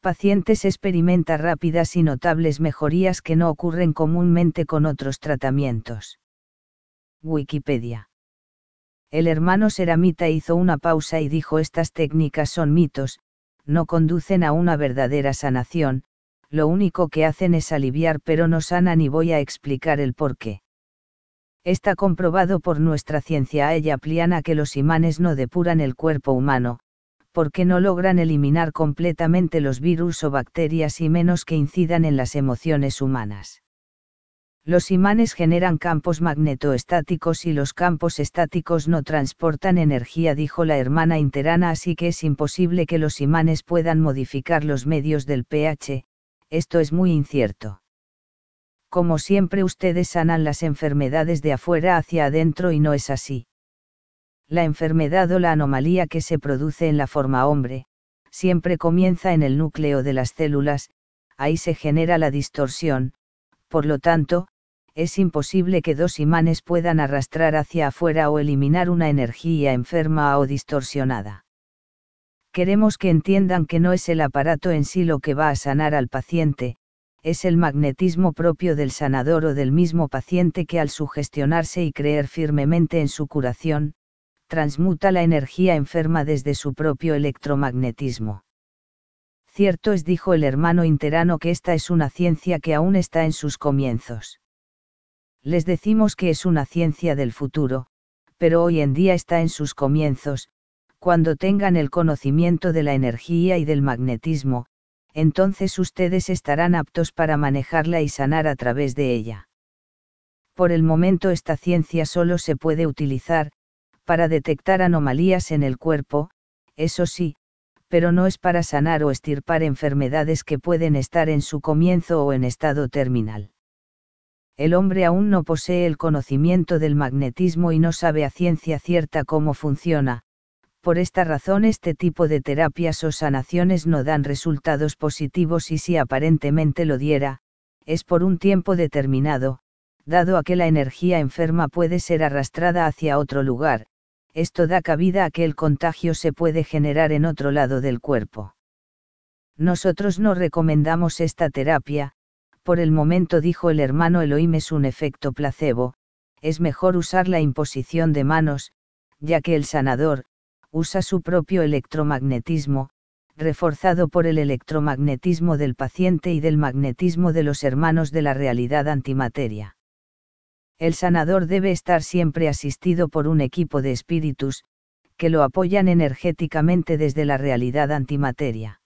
pacientes experimenta rápidas y notables mejorías que no ocurren comúnmente con otros tratamientos. Wikipedia. El hermano Seramita hizo una pausa y dijo: estas técnicas son mitos, no conducen a una verdadera sanación, lo único que hacen es aliviar pero no sanan, y voy a explicar el por qué. Está comprobado por nuestra ciencia ayapliana que los imanes no depuran el cuerpo humano, porque no logran eliminar completamente los virus o bacterias y menos que incidan en las emociones humanas. Los imanes generan campos magnetoestáticos y los campos estáticos no transportan energía, dijo la hermana interana, así que es imposible que los imanes puedan modificar los medios del pH, esto es muy incierto. Como siempre, ustedes sanan las enfermedades de afuera hacia adentro y no es así. La enfermedad o la anomalía que se produce en la forma hombre, siempre comienza en el núcleo de las células, ahí se genera la distorsión, por lo tanto, es imposible que dos imanes puedan arrastrar hacia afuera o eliminar una energía enferma o distorsionada. Queremos que entiendan que no es el aparato en sí lo que va a sanar al paciente, es el magnetismo propio del sanador o del mismo paciente que, al sugestionarse y creer firmemente en su curación, transmuta la energía enferma desde su propio electromagnetismo. Cierto es, dijo el hermano interano, que esta es una ciencia que aún está en sus comienzos. Les decimos que es una ciencia del futuro, pero hoy en día está en sus comienzos. Cuando tengan el conocimiento de la energía y del magnetismo, entonces ustedes estarán aptos para manejarla y sanar a través de ella. Por el momento esta ciencia solo se puede utilizar para detectar anomalías en el cuerpo, eso sí, pero no es para sanar o extirpar enfermedades que pueden estar en su comienzo o en estado terminal. El hombre aún no posee el conocimiento del magnetismo y no sabe a ciencia cierta cómo funciona. Por esta razón este tipo de terapias o sanaciones no dan resultados positivos, y si aparentemente lo diera, es por un tiempo determinado, dado a que la energía enferma puede ser arrastrada hacia otro lugar. Esto da cabida a que el contagio se puede generar en otro lado del cuerpo. Nosotros no recomendamos esta terapia, por el momento, dijo el hermano Elohim, es un efecto placebo, es mejor usar la imposición de manos, ya que el sanador usa su propio electromagnetismo, reforzado por el electromagnetismo del paciente y del magnetismo de los hermanos de la realidad antimateria. El sanador debe estar siempre asistido por un equipo de espíritus, que lo apoyan energéticamente desde la realidad antimateria.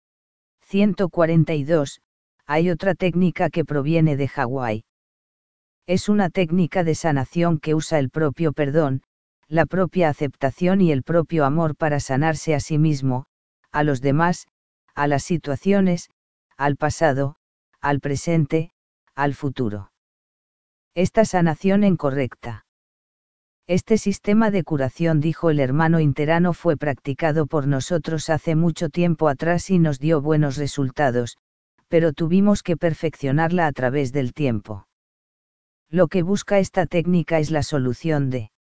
142. Hay otra técnica que proviene de Hawái. Es una técnica de sanación que usa el propio perdón, la propia aceptación y el propio amor para sanarse a sí mismo, a los demás, a las situaciones, al pasado, al presente, al futuro. Esta sanación incorrecta. Este sistema de curación, dijo el hermano interano, fue practicado por nosotros hace mucho tiempo atrás y nos dio buenos resultados, pero tuvimos que perfeccionarla a través del tiempo. Lo que busca esta técnica es la solución de